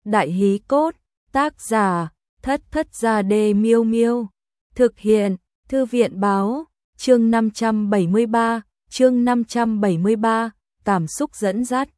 Đại hí cốt, tác giả, Thất Thất Gia Đê Miêu Miêu. Thực hiện, Thư viện báo, chương 573, cảm xúc dẫn dắt.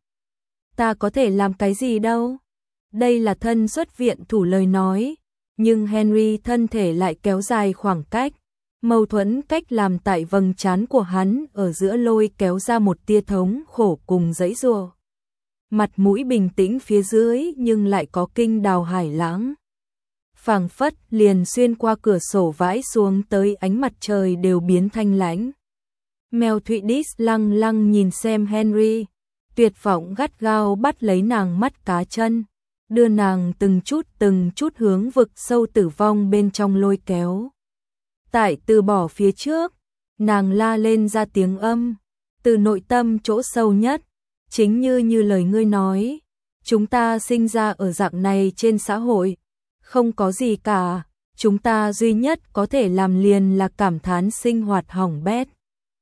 Ta có thể làm cái gì đâu? Đây là thân xuất viện thủ lời nói, nhưng Henry thân thể lại kéo dài khoảng cách. Mâu thuẫn cách làm tại vầng trán của hắn ở giữa lôi kéo ra một tia thống khổ cùng giãy giụa. Mặt mũi bình tĩnh phía dưới nhưng lại có kinh đào hải lãng. Phảng phất liền xuyên qua cửa sổ vãi xuống tới ánh mặt trời đều biến thanh lãnh. Mel Thụy lăng lăng nhìn xem Henry, tuyệt vọng gắt gao bắt lấy nàng mắt cá chân, đưa nàng từng chút hướng vực sâu tử vong bên trong lôi kéo. Tại từ bỏ phía trước, nàng la lên ra tiếng âm, từ nội tâm chỗ sâu nhất, chính như lời ngươi nói, chúng ta sinh ra ở dạng này trên xã hội, không có gì cả, chúng ta duy nhất có thể làm liền là cảm thán sinh hoạt hỏng bét.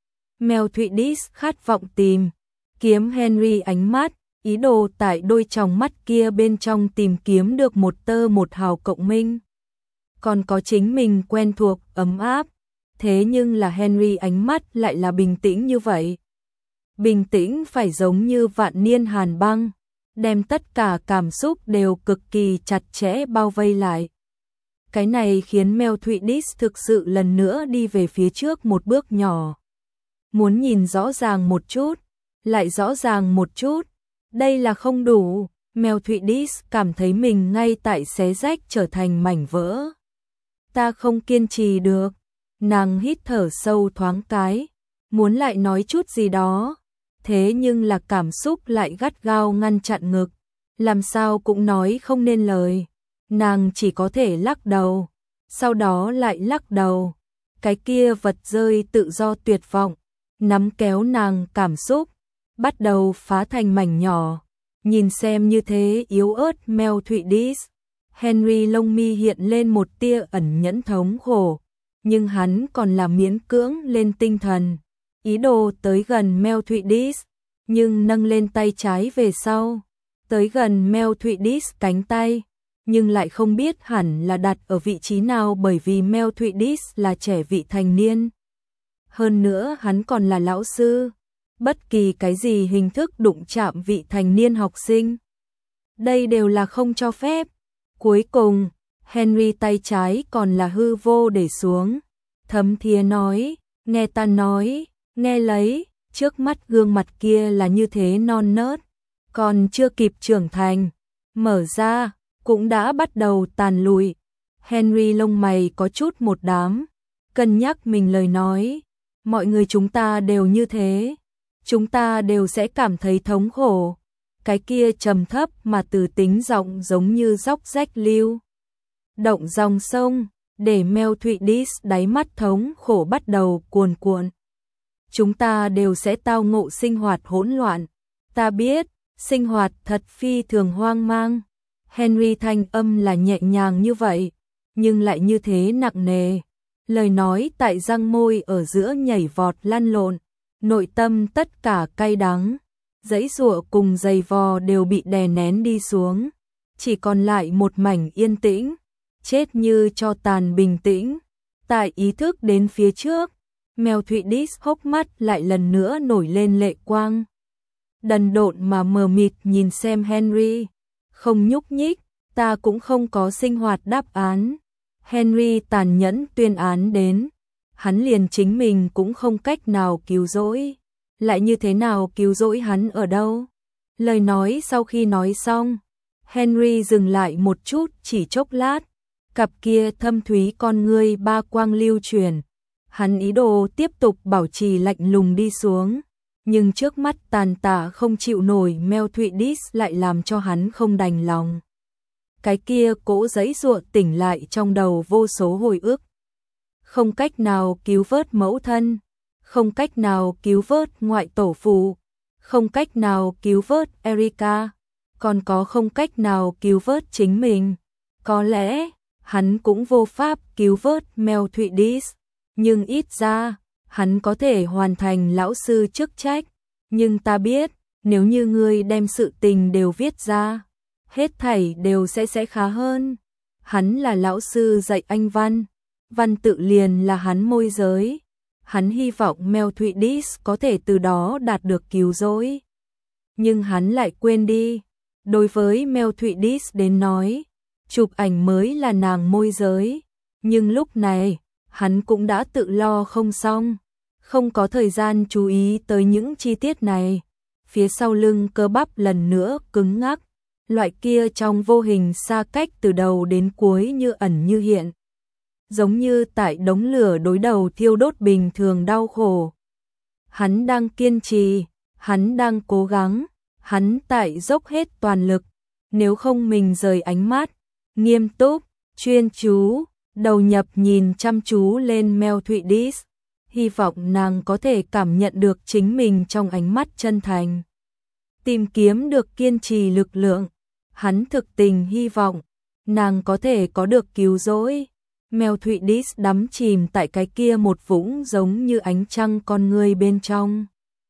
Mel Thụy khát vọng tìm kiếm Henry ánh mắt, ý đồ tại đôi tròng mắt kia bên trong tìm kiếm được một tơ một hào cộng minh. Còn có chính mình quen thuộc, ấm áp, thế nhưng là Henry ánh mắt lại là bình tĩnh như vậy. Bình tĩnh phải giống như vạn niên hàn băng, đem tất cả cảm xúc đều cực kỳ chặt chẽ bao vây lại. Cái này khiến Mel Thụy thực sự lần nữa đi về phía trước một bước nhỏ. Muốn nhìn rõ ràng một chút, lại rõ ràng một chút, đây là không đủ. Mel Thụy cảm thấy mình ngay tại xé rách trở thành mảnh vỡ. Ta không kiên trì được. Nàng hít thở sâu thoáng cái, muốn lại nói chút gì đó, thế nhưng là cảm xúc lại gắt gao ngăn chặn ngực, làm sao cũng nói không nên lời. Nàng chỉ có thể lắc đầu, sau đó lại lắc đầu. Cái kia vật rơi tự do tuyệt vọng, nắm kéo nàng cảm xúc, bắt đầu phá thành mảnh nhỏ. Nhìn xem như thế yếu ớt Mel Thụy Henry lông mi hiện lên một tia ẩn nhẫn thống khổ, nhưng hắn còn là miễn cưỡng lên tinh thần, ý đồ tới gần Mel Thụy nhưng nâng lên tay trái về sau, tới gần Mel Thụy cánh tay, nhưng lại không biết hẳn là đặt ở vị trí nào bởi vì Mel Thụy là trẻ vị thành niên. Hơn nữa hắn còn là lão sư, bất kỳ cái gì hình thức đụng chạm vị thành niên học sinh, đây đều là không cho phép. Cuối cùng, Henry tay trái còn là hư vô để xuống, thấm thía nói, nghe ta nói, nghe lấy, trước mắt gương mặt kia là như thế non nớt, còn chưa kịp trưởng thành, mở ra, cũng đã bắt đầu tàn lụi. Henry lông mày có chút một đám, cân nhắc mình lời nói, mọi người chúng ta đều như thế, chúng ta đều sẽ cảm thấy thống khổ. Cái kia trầm thấp mà từ tính giọng giống như dốc rách lưu động dòng sông, để Mel Thụy đáy mắt thống khổ bắt đầu cuồn cuộn. Chúng ta đều sẽ tao ngộ sinh hoạt hỗn loạn. Ta biết, sinh hoạt thật phi thường hoang mang. Henry thanh âm là nhẹ nhàng như vậy, nhưng lại như thế nặng nề. Lời nói tại răng môi ở giữa nhảy vọt lăn lộn, nội tâm tất cả cay đắng. Giãy giụa cùng giày vò đều bị đè nén đi xuống, chỉ còn lại một mảnh yên tĩnh, chết như tro tàn bình tĩnh. Tại ý thức đến phía trước, Mel Thụy hốc mắt lại lần nữa nổi lên lệ quang. Đần độn mà mờ mịt nhìn xem Henry, không nhúc nhích, ta cũng không có sinh hoạt đáp án. Henry tàn nhẫn tuyên án đến, hắn liền chính mình cũng không cách nào cứu rỗi. Lại như thế nào cứu rỗi hắn ở đâu? Lời nói sau khi nói xong, Henry dừng lại một chút chỉ chốc lát, cặp kia thâm thúy con ngươi ba quang lưu chuyển. Hắn ý đồ tiếp tục bảo trì lạnh lùng đi xuống, nhưng trước mắt tàn tạ không chịu nổi Mel Thụy lại làm cho hắn không đành lòng. Cái kia cỗ giãy giụa tỉnh lại trong đầu vô số hồi ức. Không cách nào cứu vớt mẫu thân, không cách nào cứu vớt ngoại tổ phụ, không cách nào cứu vớt Erica, còn có không cách nào cứu vớt chính mình. Có lẽ, hắn cũng vô pháp cứu vớt Mel Thụy nhưng ít ra, hắn có thể hoàn thành lão sư chức trách. Nhưng ta biết, nếu như ngươi đem sự tình đều viết ra, hết thảy đều sẽ khá hơn. Hắn là lão sư dạy anh văn, văn tự liền là hắn môi giới. Hắn hy vọng Mel Thụy có thể từ đó đạt được cứu rỗi. Nhưng hắn lại quên đi. Đối với Mel Thụy đến nói, chụp ảnh mới là nàng môi giới. Nhưng lúc này, hắn cũng đã tự lo không xong. Không có thời gian chú ý tới những chi tiết này. Phía sau lưng cơ bắp lần nữa cứng ngắc. Loại kia trong vô hình xa cách từ đầu đến cuối như ẩn như hiện. Giống như tại đống lửa đối đầu thiêu đốt bình thường đau khổ. Hắn đang kiên trì, hắn đang cố gắng, hắn tại dốc hết toàn lực. Nếu không mình rời ánh mắt, nghiêm túc, chuyên chú, đầu nhập nhìn chăm chú lên Mel Thụy, hy vọng nàng có thể cảm nhận được chính mình trong ánh mắt chân thành. Tìm kiếm được kiên trì lực lượng, hắn thực tình hy vọng nàng có thể có được cứu rỗi. Mel Thụy đắm chìm tại cái kia một vũng giống như ánh trăng con người bên trong.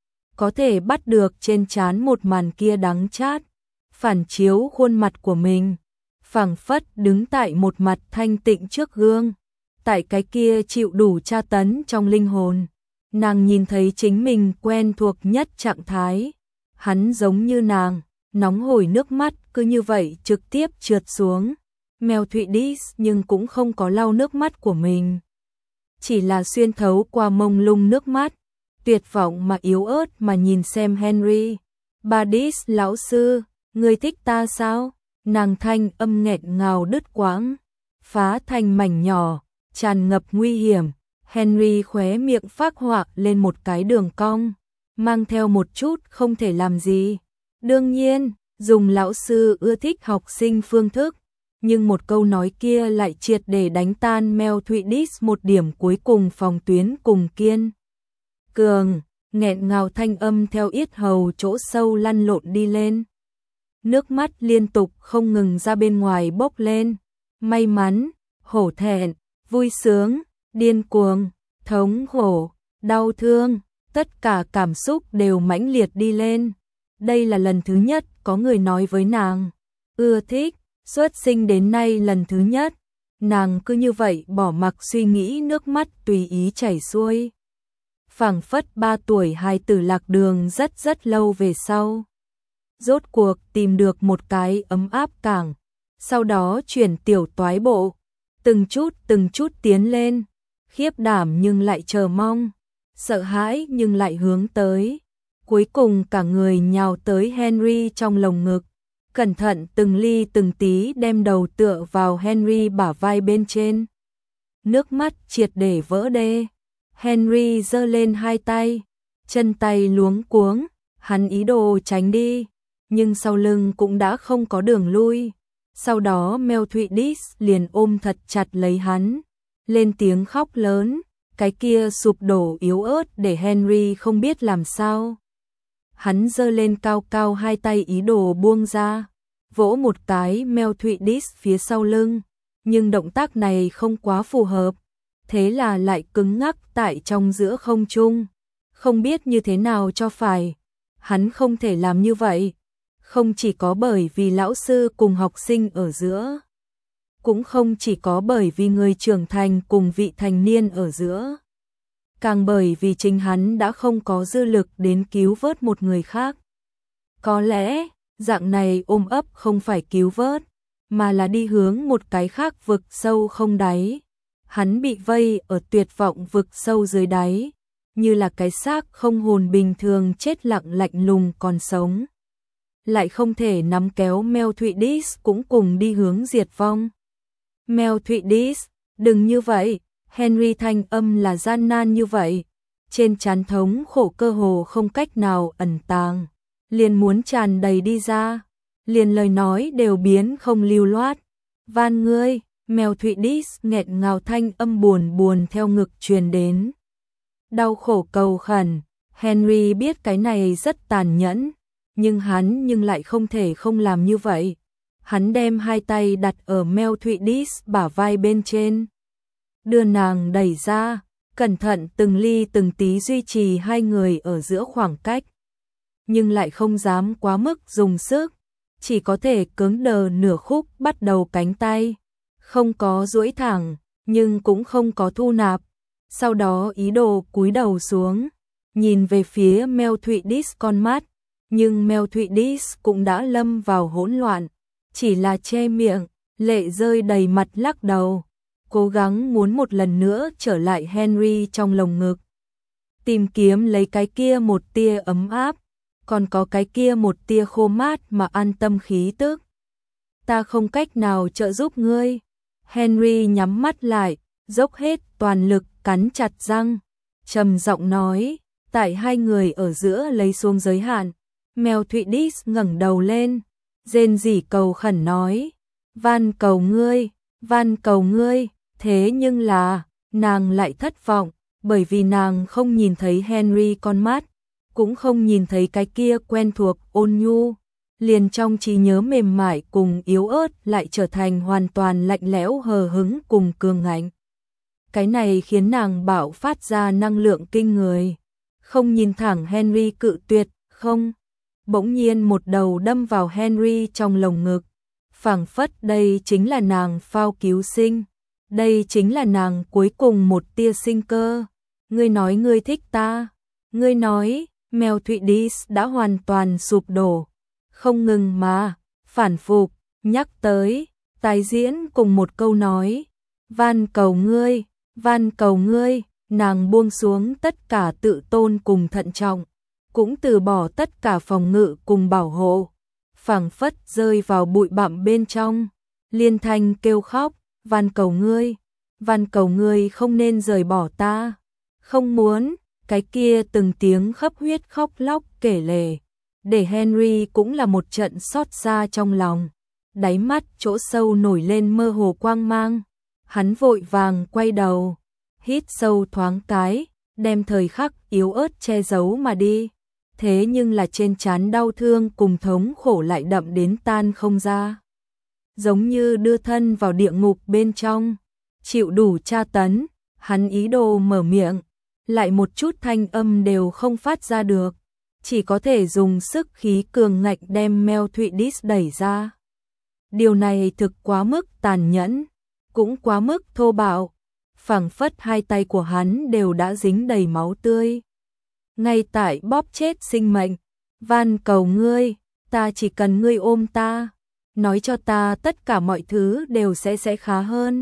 Có thể bắt được trên trán một màn kia đắng chát, phản chiếu khuôn mặt của mình, phảng phất đứng tại một mặt thanh tịnh trước gương. Tại cái kia chịu đủ tra tấn trong linh hồn, nàng nhìn thấy chính mình quen thuộc nhất trạng thái. Hắn giống như nàng, nóng hổi nước mắt cứ như vậy trực tiếp trượt xuống. Mel Thụy nhưng cũng không có lau nước mắt của mình. Chỉ là xuyên thấu qua mông lung nước mắt, tuyệt vọng mà yếu ớt mà nhìn xem Henry. Bà lão sư, ngươi thích ta sao? Nàng thanh âm nghẹn ngào đứt quãng, phá thành mảnh nhỏ, tràn ngập nguy hiểm. Henry khóe miệng phác họa lên một cái đường cong, mang theo một chút không thể làm gì. Đương nhiên, dùng lão sư ưa thích học sinh phương thức. Nhưng một câu nói kia lại triệt để đánh tan Mel Thụy một điểm cuối cùng phòng tuyến cùng kiên cường, nghẹn ngào thanh âm theo yết hầu chỗ sâu lăn lộn đi lên. Nước mắt liên tục không ngừng ra bên ngoài bốc lên. May mắn, hổ thẹn, vui sướng, điên cuồng, thống khổ, đau thương, tất cả cảm xúc đều mãnh liệt đi lên. Đây là lần thứ nhất có người nói với nàng ưa thích. Xuất sinh đến nay lần thứ nhất, nàng cứ như vậy bỏ mặc suy nghĩ, nước mắt tùy ý chảy xuôi. Phảng phất 3 tuổi hài tử lạc đường rất lâu về sau. Rốt cuộc tìm được một cái ấm áp cảng, sau đó chuyển tiểu toái bộ, từng chút tiến lên, khiếp đảm nhưng lại chờ mong, sợ hãi nhưng lại hướng tới. Cuối cùng cả người nhào tới Henry trong lồng ngực. Cẩn thận từng ly từng tí đem đầu tựa vào Henry bả vai bên trên. Nước mắt triệt để vỡ đê. Henry giơ lên hai tay, chân tay luống cuống, hắn ý đồ tránh đi, nhưng sau lưng cũng đã không có đường lui. Sau đó Mel Thụy liền ôm thật chặt lấy hắn, lên tiếng khóc lớn, cái kia sụp đổ yếu ớt để Henry không biết làm sao. Hắn giơ lên cao cao hai tay ý đồ buông ra, vỗ một cái Mel Thụy phía sau lưng, nhưng động tác này không quá phù hợp, thế là lại cứng ngắc tại trong giữa không trung, không biết như thế nào cho phải. Hắn không thể làm như vậy, không chỉ có bởi vì lão sư cùng học sinh ở giữa, cũng không chỉ có bởi vì người trưởng thành cùng vị thành niên ở giữa, càng bởi vì chính hắn đã không có dư lực đến cứu vớt một người khác. Có lẽ, dạng này ôm ấp không phải cứu vớt, mà là đi hướng một cái khác vực sâu không đáy. Hắn bị vây ở tuyệt vọng vực sâu dưới đáy, như là cái xác không hồn bình thường chết lặng lạnh lùng còn sống. Lại không thể nắm kéo Mel Thụy cũng cùng đi hướng diệt vong. Mel Thụy đừng như vậy. Henry thanh âm là gian nan như vậy, trên trán thống khổ cơ hồ không cách nào ẩn tàng, liền muốn tràn đầy đi ra, liền lời nói đều biến không lưu loát. Van ngươi, Mel Thụy nghẹn ngào thanh âm buồn theo ngực truyền đến. Đau khổ cầu khẩn, Henry biết cái này rất tàn nhẫn, nhưng lại không thể không làm như vậy. Hắn đem hai tay đặt ở Mel Thụy bả vai bên trên, đưa nàng đẩy ra, cẩn thận từng ly từng tí duy trì hai người ở giữa khoảng cách, nhưng lại không dám quá mức dùng sức. chỉ có thể cứng đờ nửa khúc bắt đầu cánh tay, không có duỗi thẳng, nhưng cũng không có thu nạp. Sau đó ý đồ cúi đầu xuống, nhìn về phía Mel Thụy Dis con mắt, nhưng Mel Thụy Dis cũng đã lâm vào hỗn loạn, chỉ là che miệng, lệ rơi đầy mặt lắc đầu, cố gắng muốn một lần nữa trở lại Henry trong lồng ngực. Tìm kiếm lấy cái kia một tia ấm áp, còn có cái kia một tia khô mát mà an tâm khí tức. Ta không cách nào trợ giúp ngươi. Henry nhắm mắt lại, dốc hết toàn lực cắn chặt răng, trầm giọng nói, tại hai người ở giữa lấy xuống giới hạn. Mel Thụy Dis ngẩng đầu lên, rên rỉ cầu khẩn nói, van cầu ngươi, thế nhưng là, nàng lại thất vọng, bởi vì nàng không nhìn thấy Henry con mắt, cũng không nhìn thấy cái kia quen thuộc ôn nhu, liền trong trí nhớ mềm mại cùng yếu ớt lại trở thành hoàn toàn lạnh lẽo hờ hững cùng cường ngạnh. Cái này khiến nàng bạo phát ra năng lượng kinh người, không nhìn thẳng Henry cự tuyệt, không. Bỗng nhiên một đầu đâm vào Henry trong lồng ngực, phảng phất đây chính là nàng phao cứu sinh, đây chính là nàng cuối cùng một tia sinh cơ. Ngươi nói ngươi thích ta, ngươi nói. Mel Thụy Dis đã hoàn toàn sụp đổ, không ngừng mà phản phục, nhắc tới, tái diễn cùng một câu nói, van cầu ngươi, nàng buông xuống tất cả tự tôn cùng thận trọng, cũng từ bỏ tất cả phòng ngự cùng bảo hộ, phảng phất rơi vào bụi bặm bên trong, liên thanh kêu khóc, van cầu ngươi không nên rời bỏ ta, không muốn. Cái kia từng tiếng khấp huyết khóc lóc kể lể, để Henry cũng là một trận xót xa trong lòng, đáy mắt chỗ sâu nổi lên mơ hồ quang mang, hắn vội vàng quay đầu, hít sâu thoáng cái, đem thời khắc yếu ớt che giấu mà đi, thế nhưng là trên trán đau thương cùng thống khổ lại đậm đến tan không ra, giống như đưa thân vào địa ngục bên trong, chịu đủ tra tấn, hắn ý đồ mở miệng, lại một chút thanh âm đều không phát ra được, chỉ có thể dùng sức khí cường ngạnh đem Mel Thụy Dis đẩy ra. Điều này thực quá mức tàn nhẫn, cũng quá mức thô bạo, phảng phất hai tay của hắn đều đã dính đầy máu tươi. Ngay tại bóp chết sinh mệnh, van cầu ngươi, ta chỉ cần ngươi ôm ta, nói cho ta tất cả mọi thứ đều sẽ khá hơn.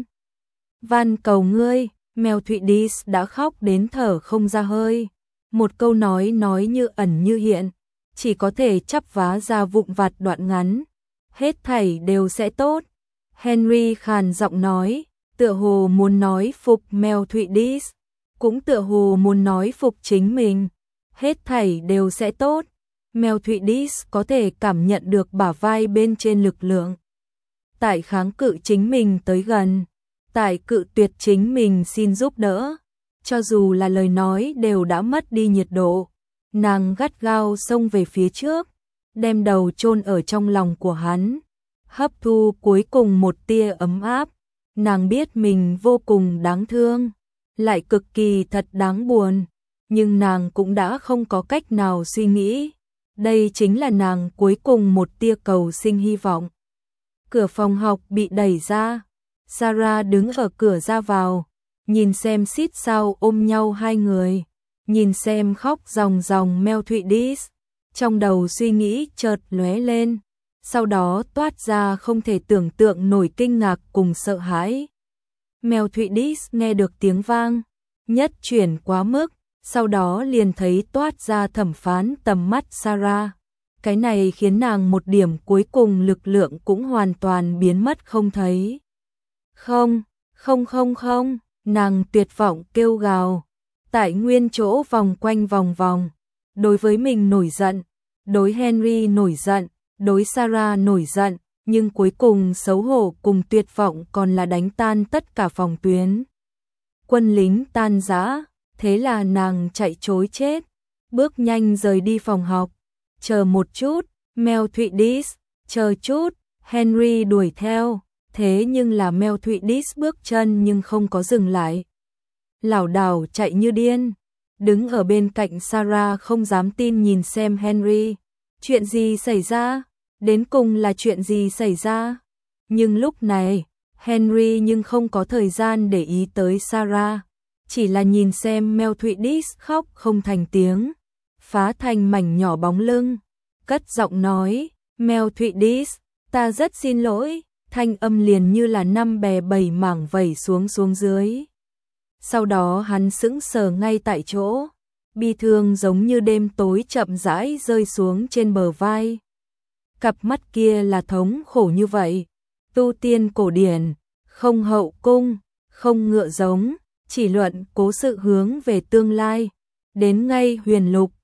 Van cầu ngươi. Mel Thụy Dis đã khóc đến thở không ra hơi, một câu nói như ẩn như hiện, chỉ có thể chắp vá ra vụn vặt đoạn ngắn, hết thảy đều sẽ tốt. Henry khàn giọng nói, tựa hồ muốn nói phục Mel Thụy Dis, cũng tựa hồ muốn nói phục chính mình, hết thảy đều sẽ tốt. Mel Thụy Dis có thể cảm nhận được bả vai bên trên lực lượng, tại kháng cự chính mình tới gần, tại cự tuyệt chính mình xin giúp đỡ, cho dù là lời nói đều đã mất đi nhiệt độ, nàng gắt gao xông về phía trước, đem đầu chôn ở trong lòng của hắn, hấp thu cuối cùng một tia ấm áp, nàng biết mình vô cùng đáng thương, lại cực kỳ thật đáng buồn, nhưng nàng cũng đã không có cách nào suy nghĩ, đây chính là nàng cuối cùng một tia cầu sinh hy vọng. Cửa phòng học bị đẩy ra, Sarah đứng ở cửa ra vào, nhìn xem xít sao ôm nhau hai người, nhìn xem khóc ròng ròng Mel Thụy Dis, trong đầu suy nghĩ chợt lóe lên, sau đó toát ra không thể tưởng tượng nổi kinh ngạc cùng sợ hãi. Mel Thụy Dis nghe được tiếng vang, nhất chuyển quá mức, sau đó liền thấy toát ra thẩm phán tầm mắt Sarah. Cái này khiến nàng một điểm cuối cùng lực lượng cũng hoàn toàn biến mất không thấy. Không, nàng tuyệt vọng kêu gào, tại nguyên chỗ vòng quanh vòng vòng, đối với mình nổi giận, đối Henry nổi giận, đối Sarah nổi giận, nhưng cuối cùng xấu hổ cùng tuyệt vọng còn là đánh tan tất cả phòng tuyến. Quân lính tan rã, thế là nàng chạy trối chết, bước nhanh rời đi phòng học. Chờ một chút, Mel Thụy Dis, chờ chút, Henry đuổi theo, thế nhưng là Mel Thụy Dis bước chân nhưng không có dừng lại. Lảo đảo chạy như điên, đứng ở bên cạnh Sarah không dám tin nhìn xem Henry. Chuyện gì xảy ra? Đến cùng là chuyện gì xảy ra? Nhưng lúc này, Henry nhưng không có thời gian để ý tới Sarah, chỉ là nhìn xem Mel Thụy khóc không thành tiếng, phá thành mảnh nhỏ bóng lưng, cất giọng nói, Mel Thụy, ta rất xin lỗi, thanh âm liền như là năm bè bảy mảng vẩy xuống dưới. Sau đó hắn sững sờ ngay tại chỗ, bi thương giống như đêm tối chậm rãi rơi xuống trên bờ vai. Cặp mắt kia là thống khổ như vậy, tu tiên cổ điển, không hậu cung, không ngựa giống, chỉ luận cố sự hướng về tương lai, đến ngay huyền lục,